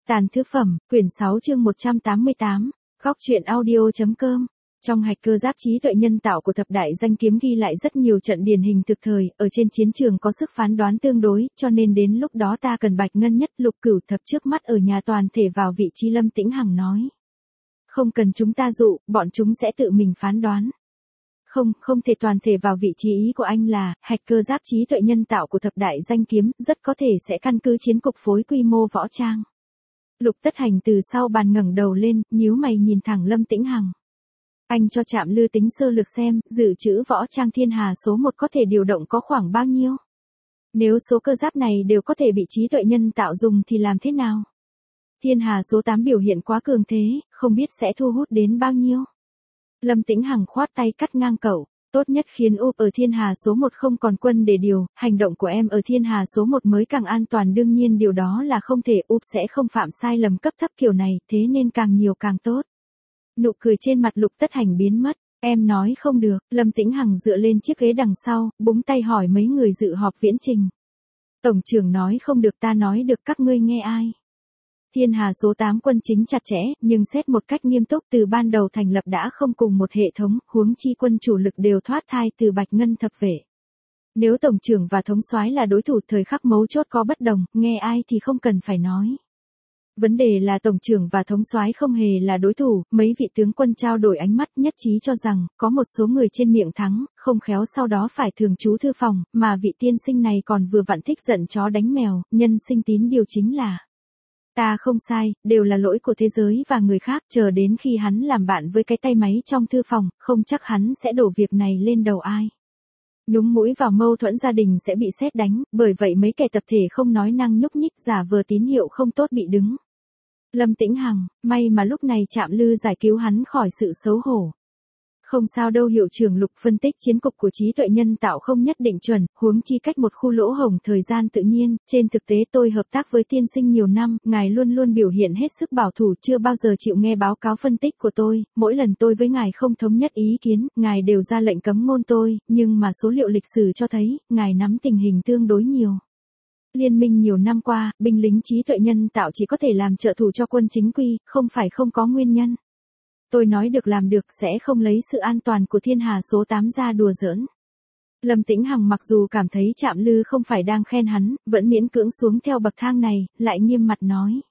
Tàn thứ phẩm, quyển 6 chương 188, góc truyện audio.com. Trong hạch cơ giáp trí tuệ nhân tạo của thập đại danh kiếm ghi lại rất nhiều trận điển hình thực thời, ở trên chiến trường có sức phán đoán tương đối, cho nên đến lúc đó ta cần Bạch Ngân Nhất Lục Cửu Thập trước mắt ở nhà toàn thể vào vị trí. Lâm Tĩnh Hằng nói. Không cần chúng ta dụ, bọn chúng sẽ tự mình phán đoán. Không thể toàn thể vào vị trí. Ý của anh là, hạch cơ giáp trí tuệ nhân tạo của thập đại danh kiếm, rất có thể sẽ căn cứ chiến cục phối quy mô võ trang. Lục Tất Hành từ sau bàn ngẩng đầu lên, nhíu mày nhìn thẳng Lâm Tĩnh Hằng. Anh cho Trạm Lư tính sơ lược xem, dự trữ võ trang thiên hà số 1 có thể điều động có khoảng bao nhiêu? Nếu số cơ giáp này đều có thể bị trí tuệ nhân tạo dùng thì làm thế nào? Thiên hà số 8 biểu hiện quá cường thế, không biết sẽ thu hút đến bao nhiêu? Lâm Tĩnh Hằng khoát tay cắt ngang cậu. Tốt nhất khiến UP ở thiên hà số 1 không còn quân để điều, hành động của em ở thiên hà số 1 mới càng an toàn, đương nhiên điều đó là không thể, UP sẽ không phạm sai lầm cấp thấp kiểu này, thế nên càng nhiều càng tốt. Nụ cười trên mặt Lục Tất Hành biến mất, em nói không được. Lâm Tĩnh Hằng dựa lên chiếc ghế đằng sau, búng tay hỏi mấy người dự họp viễn trình. Tổng trưởng nói không được, ta nói được, các ngươi nghe ai? Thiên hà số 8 quân chính chặt chẽ, nhưng xét một cách nghiêm túc từ ban đầu thành lập đã không cùng một hệ thống, huống chi quân chủ lực đều thoát thai từ Bạch Ngân thập vệ. Nếu tổng trưởng và thống soái là đối thủ thời khắc mấu chốt có bất đồng, nghe ai thì không cần phải nói. Vấn đề là tổng trưởng và thống soái không hề là đối thủ, mấy vị tướng quân trao đổi ánh mắt nhất trí cho rằng, có một số người trên miệng thắng, không khéo sau đó phải thường trú thư phòng, mà vị tiên sinh này còn vừa vặn thích giận chó đánh mèo, nhân sinh tín điều chính là. Ta không sai, đều là lỗi của thế giới và người khác, chờ đến khi hắn làm bạn với cái tay máy trong thư phòng, không chắc hắn sẽ đổ việc này lên đầu ai. Nhúng mũi vào mâu thuẫn gia đình sẽ bị sét đánh, bởi vậy mấy kẻ tập thể không nói năng nhúc nhích giả vờ tín hiệu không tốt bị đứng. Lâm Tĩnh Hằng, may mà lúc này Trạm Lư giải cứu hắn khỏi sự xấu hổ. Không sao đâu hiệu trưởng Lục, phân tích chiến cục của trí tuệ nhân tạo không nhất định chuẩn, huống chi cách một khu lỗ hổng thời gian tự nhiên, trên thực tế tôi hợp tác với tiên sinh nhiều năm, ngài luôn luôn biểu hiện hết sức bảo thủ, chưa bao giờ chịu nghe báo cáo phân tích của tôi, mỗi lần tôi với ngài không thống nhất ý kiến, ngài đều ra lệnh cấm ngôn tôi, nhưng mà số liệu lịch sử cho thấy, ngài nắm tình hình tương đối nhiều. Liên minh nhiều năm qua, binh lính trí tuệ nhân tạo chỉ có thể làm trợ thủ cho quân chính quy, không phải không có nguyên nhân. Tôi nói được làm được, sẽ không lấy sự an toàn của thiên hà số 8 ra đùa giỡn. Lâm Tĩnh Hằng mặc dù cảm thấy Trạm Lư không phải đang khen hắn, vẫn miễn cưỡng xuống theo bậc thang này, lại nghiêm mặt nói.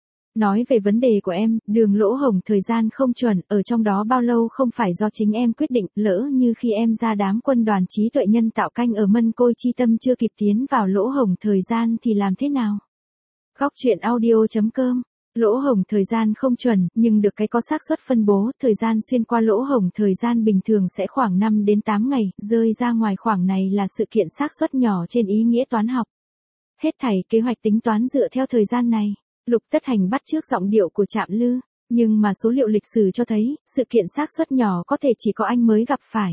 Nói về vấn đề của em, đường lỗ hổng thời gian không chuẩn, ở trong đó bao lâu không phải do chính em quyết định, lỡ như khi em ra đám quân đoàn trí tuệ nhân tạo canh ở Mân Côi Chi Tâm chưa kịp tiến vào lỗ hổng thời gian thì làm thế nào? Góc truyện audio.com. Lỗ hổng thời gian không chuẩn, nhưng được cái có xác suất phân bố, thời gian xuyên qua lỗ hổng thời gian bình thường sẽ khoảng 5 đến 8 ngày, rơi ra ngoài khoảng này là sự kiện xác suất nhỏ trên ý nghĩa toán học. Hết thảy kế hoạch tính toán dựa theo thời gian này. Lục Tất Hành bắt chước giọng điệu của Trạm Lư, nhưng mà số liệu lịch sử cho thấy, sự kiện xác suất nhỏ có thể chỉ có anh mới gặp phải.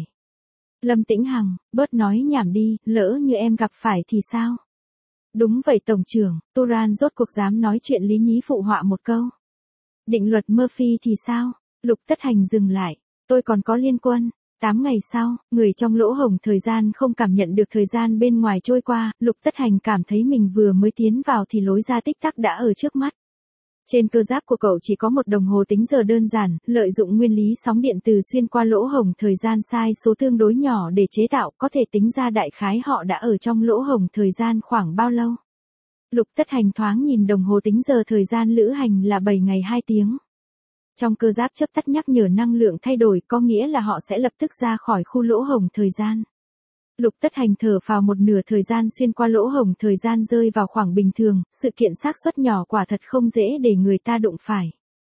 Lâm Tĩnh Hằng, bớt nói nhảm đi, lỡ như em gặp phải thì sao? Đúng vậy tổng trưởng, Turan rốt cuộc dám nói chuyện lý nhí phụ họa một câu. Định luật Murphy thì sao? Lục Tất Hành dừng lại, tôi còn có liên quân. 8 ngày sau, người trong lỗ hổng thời gian không cảm nhận được thời gian bên ngoài trôi qua, Lục Tất Hành cảm thấy mình vừa mới tiến vào thì lối ra tích tắc đã ở trước mắt. Trên cơ giáp của cậu chỉ có một đồng hồ tính giờ đơn giản, lợi dụng nguyên lý sóng điện từ xuyên qua lỗ hổng thời gian sai số tương đối nhỏ để chế tạo, có thể tính ra đại khái họ đã ở trong lỗ hổng thời gian khoảng bao lâu. Lục Tất Hành thoáng nhìn đồng hồ tính giờ thời gian lữ hành là 7 ngày 2 tiếng. Trong cơ giáp chớp tắt nhắc nhở năng lượng thay đổi, có nghĩa là họ sẽ lập tức ra khỏi khu lỗ hổng thời gian. Lục Tất Hành thở phào, một nửa thời gian xuyên qua lỗ hổng thời gian rơi vào khoảng bình thường, sự kiện xác suất nhỏ quả thật không dễ để người ta đụng phải.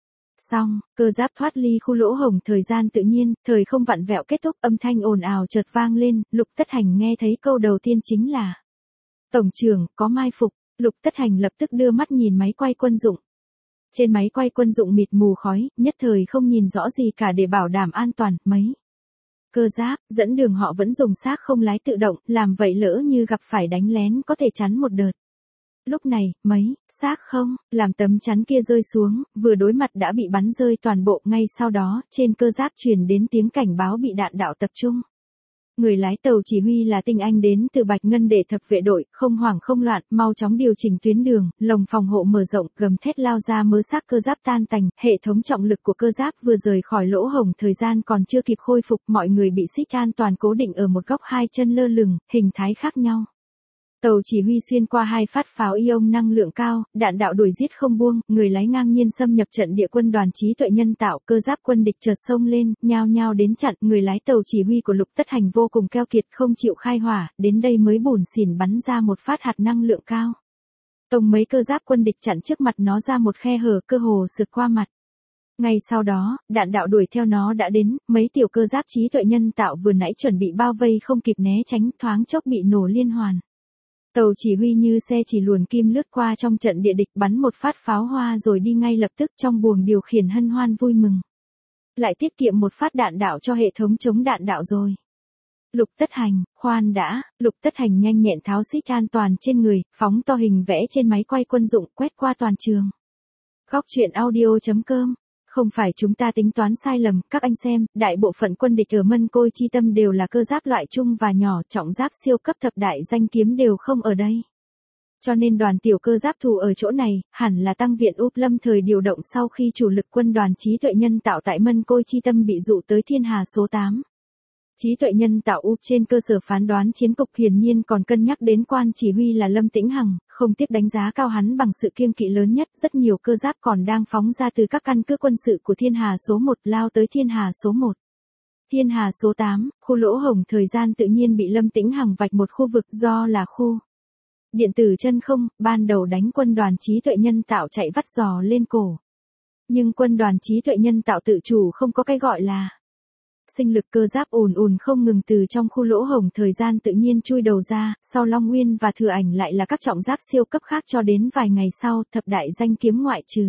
Xong, cơ giáp thoát ly khu lỗ hổng thời gian tự nhiên, thời không vặn vẹo kết thúc, âm thanh ồn ào chợt vang lên, Lục Tất Hành nghe thấy câu đầu tiên chính là Tổng trưởng, có mai phục. Lục Tất Hành lập tức đưa mắt nhìn máy quay quân dụng. Trên máy quay quân dụng mịt mù khói, nhất thời không nhìn rõ gì cả, để bảo đảm an toàn, mấy cơ giáp dẫn đường họ vẫn dùng xác không lái tự động, làm vậy lỡ như gặp phải đánh lén có thể chắn một đợt. Lúc này, mấy xác không làm tấm chắn kia rơi xuống, vừa đối mặt đã bị bắn rơi toàn bộ, ngay sau đó, trên cơ giáp truyền đến tiếng cảnh báo bị đạn đạo tập trung. Người lái tàu chỉ huy là tinh anh đến từ Bạch Ngân Đệ thập vệ đội, không hoảng không loạn, mau chóng điều chỉnh tuyến đường, lồng phòng hộ mở rộng, gầm thét lao ra mớ xác cơ giáp tan tành, hệ thống trọng lực của cơ giáp vừa rời khỏi lỗ hổng thời gian còn chưa kịp khôi phục, mọi người bị xích an toàn cố định ở một góc hai chân lơ lửng, hình thái khác nhau. Tàu chỉ huy xuyên qua hai phát pháo ion năng lượng cao, đạn đạo đuổi giết không buông, người lái ngang nhiên xâm nhập trận địa quân đoàn trí tuệ nhân tạo, cơ giáp quân địch chợt xông lên, nhao nhao đến chặn, người lái tàu chỉ huy của Lục Tất Hành vô cùng keo kiệt không chịu khai hỏa, đến đây mới bủn xỉn bắn ra một phát hạt năng lượng cao. Tông mấy cơ giáp quân địch chặn trước mặt nó ra một khe hở cơ hồ sượt qua mặt. Ngay sau đó, đạn đạo đuổi theo nó đã đến, mấy tiểu cơ giáp trí tuệ nhân tạo vừa nãy chuẩn bị bao vây không kịp né tránh, thoáng chốc bị nổ liên hoàn. Tàu chỉ huy như xe chỉ luồn kim lướt qua trong trận địa địch bắn một phát pháo hoa rồi đi ngay lập tức trong buồng điều khiển hân hoan vui mừng. Lại tiết kiệm một phát đạn đạo cho hệ thống chống đạn đạo rồi. Lục Tất Hành, khoan đã, Lục Tất Hành nhanh nhẹn tháo xích an toàn trên người, phóng to hình vẽ trên máy quay quân dụng quét qua toàn trường. Góc truyện audio.com. Không phải chúng ta tính toán sai lầm, các anh xem, đại bộ phận quân địch ở Mân Côi Chi Tâm đều là cơ giáp loại trung và nhỏ, trọng giáp siêu cấp thập đại danh kiếm đều không ở đây. Cho nên đoàn tiểu cơ giáp thủ ở chỗ này, hẳn là tăng viện úp lâm thời điều động sau khi chủ lực quân đoàn trí tuệ nhân tạo tại Mân Côi Chi Tâm bị dụ tới Thiên Hà số 8. Trí tuệ nhân tạo úp trên cơ sở phán đoán chiến cục hiển nhiên còn cân nhắc đến quan chỉ huy là Lâm Tĩnh Hằng, không tiếc đánh giá cao hắn bằng sự kiêng kỵ lớn nhất, rất nhiều cơ giáp còn đang phóng ra từ các căn cứ quân sự của Thiên Hà số 1 lao tới Thiên Hà số 1. Thiên Hà số 8, khu lỗ hổng thời gian tự nhiên bị Lâm Tĩnh Hằng vạch một khu vực do là khu điện tử chân không, ban đầu đánh quân đoàn trí tuệ nhân tạo chạy vắt giò lên cổ. Nhưng quân đoàn trí tuệ nhân tạo tự chủ không có cái gọi là sinh lực cơ giáp ùn ùn không ngừng từ trong khu lỗ hổng thời gian tự nhiên chui đầu ra, sau Long Nguyên và Thừa Ảnh lại là các trọng giáp siêu cấp khác cho đến vài ngày sau, thập đại danh kiếm ngoại trừ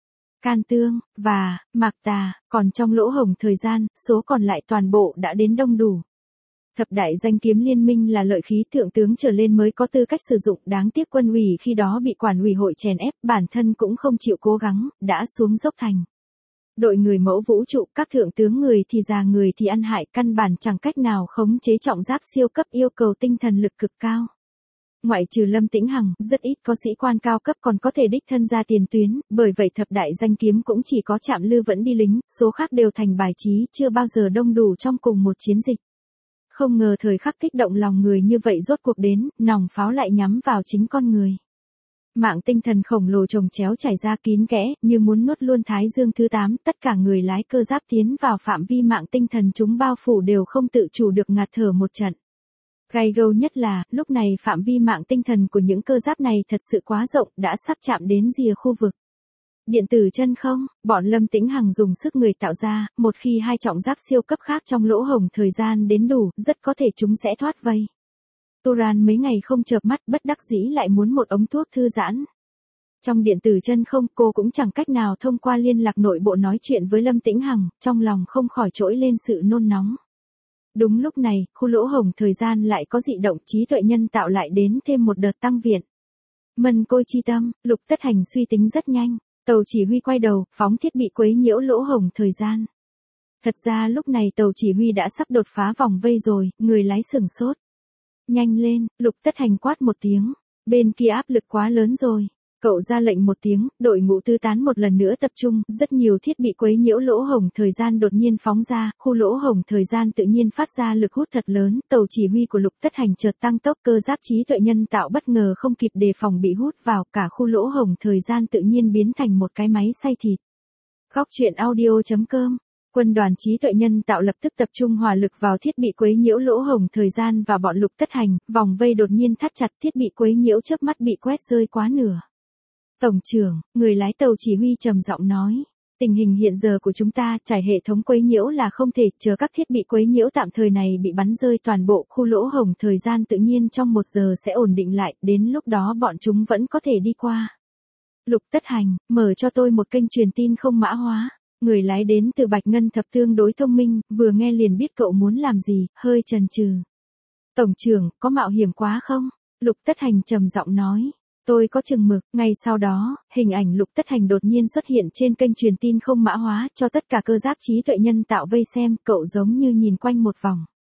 Can Tương và Mạc Tà, còn trong lỗ hổng thời gian, số còn lại toàn bộ đã đến đông đủ. Thập đại danh kiếm liên minh là lợi khí thượng tướng trở lên mới có tư cách sử dụng, đáng tiếc quân ủy khi đó bị quản ủy hội chèn ép, bản thân cũng không chịu cố gắng, đã xuống dốc thành đội người mẫu vũ trụ, các thượng tướng người thì già người thì ăn hại, căn bản chẳng cách nào khống chế trọng giáp siêu cấp yêu cầu tinh thần lực cực cao. Ngoại trừ Lâm Tĩnh Hằng, rất ít có sĩ quan cao cấp còn có thể đích thân ra tiền tuyến, bởi vậy thập đại danh kiếm cũng chỉ có Trạm Lư vẫn đi lính, số khác đều thành bài trí, chưa bao giờ đông đủ trong cùng một chiến dịch. Không ngờ thời khắc kích động lòng người như vậy rốt cuộc đến, nòng pháo lại nhắm vào chính con người. Mạng tinh thần khổng lồ chồng chéo chảy ra kín kẽ, như muốn nuốt luôn Thái Dương thứ 8, tất cả người lái cơ giáp tiến vào phạm vi mạng tinh thần chúng bao phủ đều không tự chủ được ngạt thở một trận. Gay gâu nhất là, lúc này phạm vi mạng tinh thần của những cơ giáp này thật sự quá rộng, đã sắp chạm đến rìa khu vực điện tử chân không, bọn Lâm Tĩnh Hằng dùng sức người tạo ra, một khi hai trọng giáp siêu cấp khác trong lỗ hổng thời gian đến đủ, rất có thể chúng sẽ thoát vây. Turan mấy ngày không chợp mắt, bất đắc dĩ lại muốn một ống thuốc thư giãn. Trong điện tử chân không, cô cũng chẳng cách nào thông qua liên lạc nội bộ nói chuyện với Lâm Tĩnh Hằng, trong lòng không khỏi trỗi lên sự nôn nóng. Đúng lúc này, khu lỗ hổng thời gian lại có dị động, trí tuệ nhân tạo lại đến thêm một đợt tăng viện. Mân Côi Chi Tâm, Lục Tất Hành suy tính rất nhanh, tàu chỉ huy quay đầu, phóng thiết bị quấy nhiễu lỗ hổng thời gian. Thật ra lúc này tàu chỉ huy đã sắp đột phá vòng vây rồi, người lái sửng sốt. Nhanh lên, Lục Tất Hành quát một tiếng, bên kia áp lực quá lớn rồi. Cậu ra lệnh một tiếng, đội ngũ tứ tán một lần nữa tập trung, rất nhiều thiết bị quấy nhiễu lỗ hổng thời gian đột nhiên phóng ra, khu lỗ hổng thời gian tự nhiên phát ra lực hút thật lớn, tàu chỉ huy của Lục Tất Hành chợt tăng tốc, cơ giáp trí tuệ nhân tạo bất ngờ không kịp đề phòng bị hút vào, cả khu lỗ hổng thời gian tự nhiên biến thành một cái máy xay thịt. Góc truyện audio.com. Quân đoàn trí tuệ nhân tạo lập tức tập trung hỏa lực vào thiết bị quấy nhiễu lỗ hổng thời gian và bọn Lục Tất Hành, vòng vây đột nhiên thắt chặt, thiết bị quấy nhiễu chớp mắt bị quét rơi quá nửa. Tổng trưởng, người lái tàu chỉ huy trầm giọng nói, tình hình hiện giờ của chúng ta, trải hệ thống quấy nhiễu là không thể, chờ các thiết bị quấy nhiễu tạm thời này bị bắn rơi toàn bộ khu lỗ hổng thời gian tự nhiên trong 1 giờ sẽ ổn định lại, đến lúc đó bọn chúng vẫn có thể đi qua. Lục Tất Hành, mở cho tôi một kênh truyền tin không mã hóa. Người lái đến từ Bạch Ngân Thập tương đối thông minh, vừa nghe liền biết cậu muốn làm gì, hơi chần chừ. Tổng trưởng, có mạo hiểm quá không? Lục Tất Hành trầm giọng nói. Tôi có chừng mực, ngay sau đó, hình ảnh Lục Tất Hành đột nhiên xuất hiện trên kênh truyền tin không mã hóa, cho tất cả cơ giáp trí tuệ nhân tạo vây xem, cậu giống như nhìn quanh một vòng.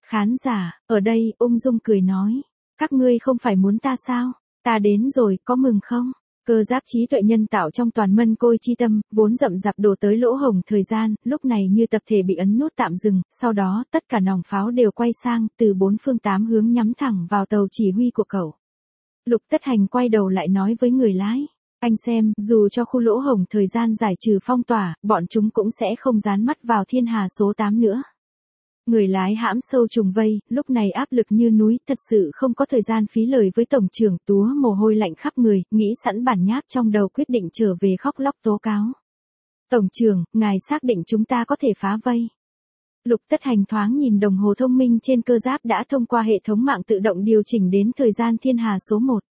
Khán giả, ở đây, ung dung cười nói. Các ngươi không phải muốn ta sao? Ta đến rồi, có mừng không? Cơ giáp trí tuệ nhân tạo trong toàn mân côi chi tâm, vốn rậm rạp đổ tới lỗ hổng thời gian, lúc này như tập thể bị ấn nút tạm dừng, sau đó, tất cả nòng pháo đều quay sang, từ 4 phương 8 hướng nhắm thẳng vào tàu chỉ huy của cậu. Lục Tất Hành quay đầu lại nói với người lái. Anh xem, dù cho khu lỗ hổng thời gian giải trừ phong tỏa, bọn chúng cũng sẽ không dán mắt vào thiên hà số 8 nữa. Người lái hãm sâu trùng vây, lúc này áp lực như núi, thật sự không có thời gian phí lời với tổng trưởng, túa mồ hôi lạnh khắp người, nghĩ sẵn bản nháp trong đầu quyết định trở về khóc lóc tố cáo. Tổng trưởng, ngài xác định chúng ta có thể phá vây. Lục Tất Hành thoáng nhìn đồng hồ thông minh trên cơ giáp đã thông qua hệ thống mạng tự động điều chỉnh đến thời gian thiên hà số 1.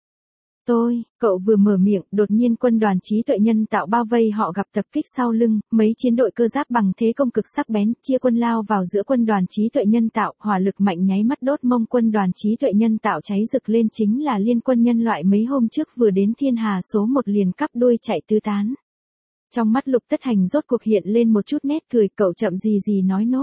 Cậu vừa mở miệng, đột nhiên quân đoàn trí tuệ nhân tạo bao vây họ gặp tập kích sau lưng, mấy chiến đội cơ giáp bằng thế công cực sắc bén, chia quân lao vào giữa quân đoàn trí tuệ nhân tạo, hỏa lực mạnh nháy mắt đốt mông quân đoàn trí tuệ nhân tạo cháy rực lên, chính là liên quân nhân loại mấy hôm trước vừa đến thiên hà số 1 liền cắp đuôi chạy tứ tán. Trong mắt Lục Tất Hành rốt cuộc hiện lên một chút nét cười, cậu chậm gì nói nốt.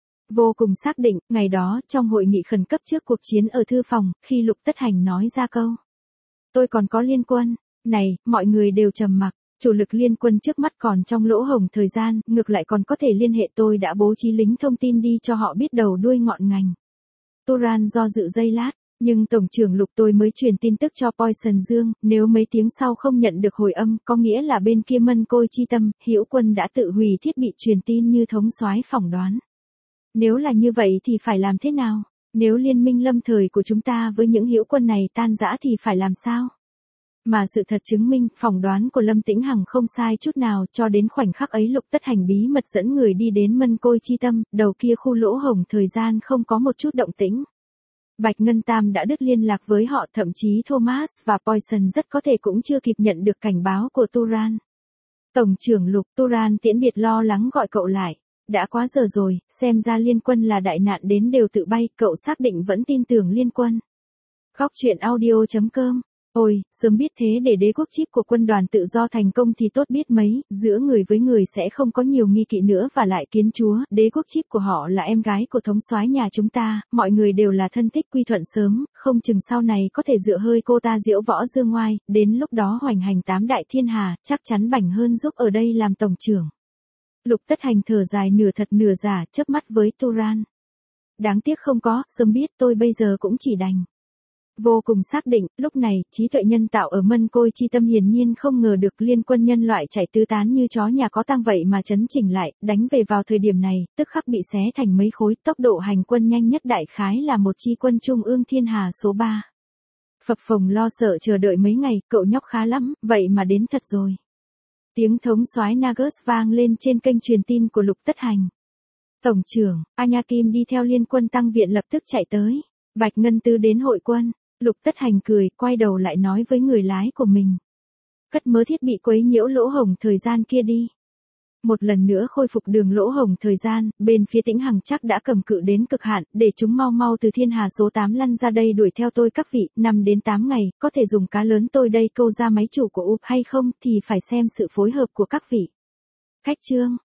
Vô cùng xác định, ngày đó, trong hội nghị khẩn cấp trước cuộc chiến ở thư phòng, khi Lục Tất Hành nói ra câu. Tôi còn có liên quân. Này, mọi người đều trầm mặc. Chủ lực liên quân trước mắt còn trong lỗ hổng thời gian, ngược lại còn có thể liên hệ, tôi đã bố trí lính thông tin đi cho họ biết đầu đuôi ngọn ngành. Turan do dự giây lát, nhưng tổng trưởng Lục, tôi mới truyền tin tức cho Poison Dương, nếu mấy tiếng sau không nhận được hồi âm, có nghĩa là bên kia mân côi chi tâm, Hữu Quân đã tự hủy thiết bị truyền tin như thống soái phỏng đoán. Nếu là như vậy thì phải làm thế nào? Nếu liên minh lâm thời của chúng ta với những Hữu Quân này tan rã thì phải làm sao? Mà sự thật chứng minh, phỏng đoán của Lâm Tĩnh Hằng không sai chút nào, cho đến khoảnh khắc ấy Lục Tất Hành bí mật dẫn người đi đến mân côi chi tâm, đầu kia khu lỗ hổng thời gian không có một chút động tĩnh. Bạch Ngân Tam đã đứt liên lạc với họ, thậm chí Thomas và Poison rất có thể cũng chưa kịp nhận được cảnh báo của Turan. Tổng trưởng Lục, Turan tiễn biệt lo lắng gọi cậu lại. Đã quá giờ rồi, xem ra liên quân là đại nạn đến đều tự bay, cậu xác định vẫn tin tưởng liên quân. Góc truyện audio.com. Ôi, sớm biết thế để đế quốc chip của quân đoàn tự do thành công thì tốt biết mấy, giữa người với người sẽ không có nhiều nghi kỵ nữa, và lại Kiến Chúa, đế quốc chip của họ là em gái của thống soái nhà chúng ta, mọi người đều là thân thích quy thuận sớm, không chừng sau này có thể dựa hơi cô ta diễu võ dương ngoai, đến lúc đó hoành hành 8 đại thiên hà, chắc chắn bảnh hơn giúp ở đây làm tổng trưởng. Lục Tất Hành thở dài nửa thật nửa giả, chớp mắt với Turan. Đáng tiếc không có, sớm biết tôi bây giờ cũng chỉ đành. Vô cùng xác định, lúc này, trí tuệ nhân tạo ở mân côi chi tâm hiển nhiên không ngờ được liên quân nhân loại chạy tứ tán như chó nhà có tang vậy mà chấn chỉnh lại, đánh về vào thời điểm này, tức khắc bị xé thành mấy khối, tốc độ hành quân nhanh nhất đại khái là một chi quân trung ương thiên hà số 3. Phập phồng lo sợ chờ đợi mấy ngày, cậu nhóc khá lắm, vậy mà đến thật rồi. Tiếng thống soái Nagus vang lên trên kênh truyền tin của Lục Tất Hành. Tổng trưởng, Anya Kim đi theo liên quân tăng viện lập tức chạy tới. Bạch Ngân Tư đến hội quân. Lục Tất Hành cười, quay đầu lại nói với người lái của mình. Cất mớ thiết bị quấy nhiễu lỗ hổng thời gian kia đi. Một lần nữa khôi phục đường lỗ hổng thời gian, bên phía Tĩnh Hằng chắc đã cầm cự đến cực hạn, để chúng mau mau từ thiên hà số 8 lăn ra đây đuổi theo tôi các vị, 5 đến 8 ngày, có thể dùng cá lớn tôi đây câu ra máy chủ của UP hay không thì phải xem sự phối hợp của các vị. Khách trương,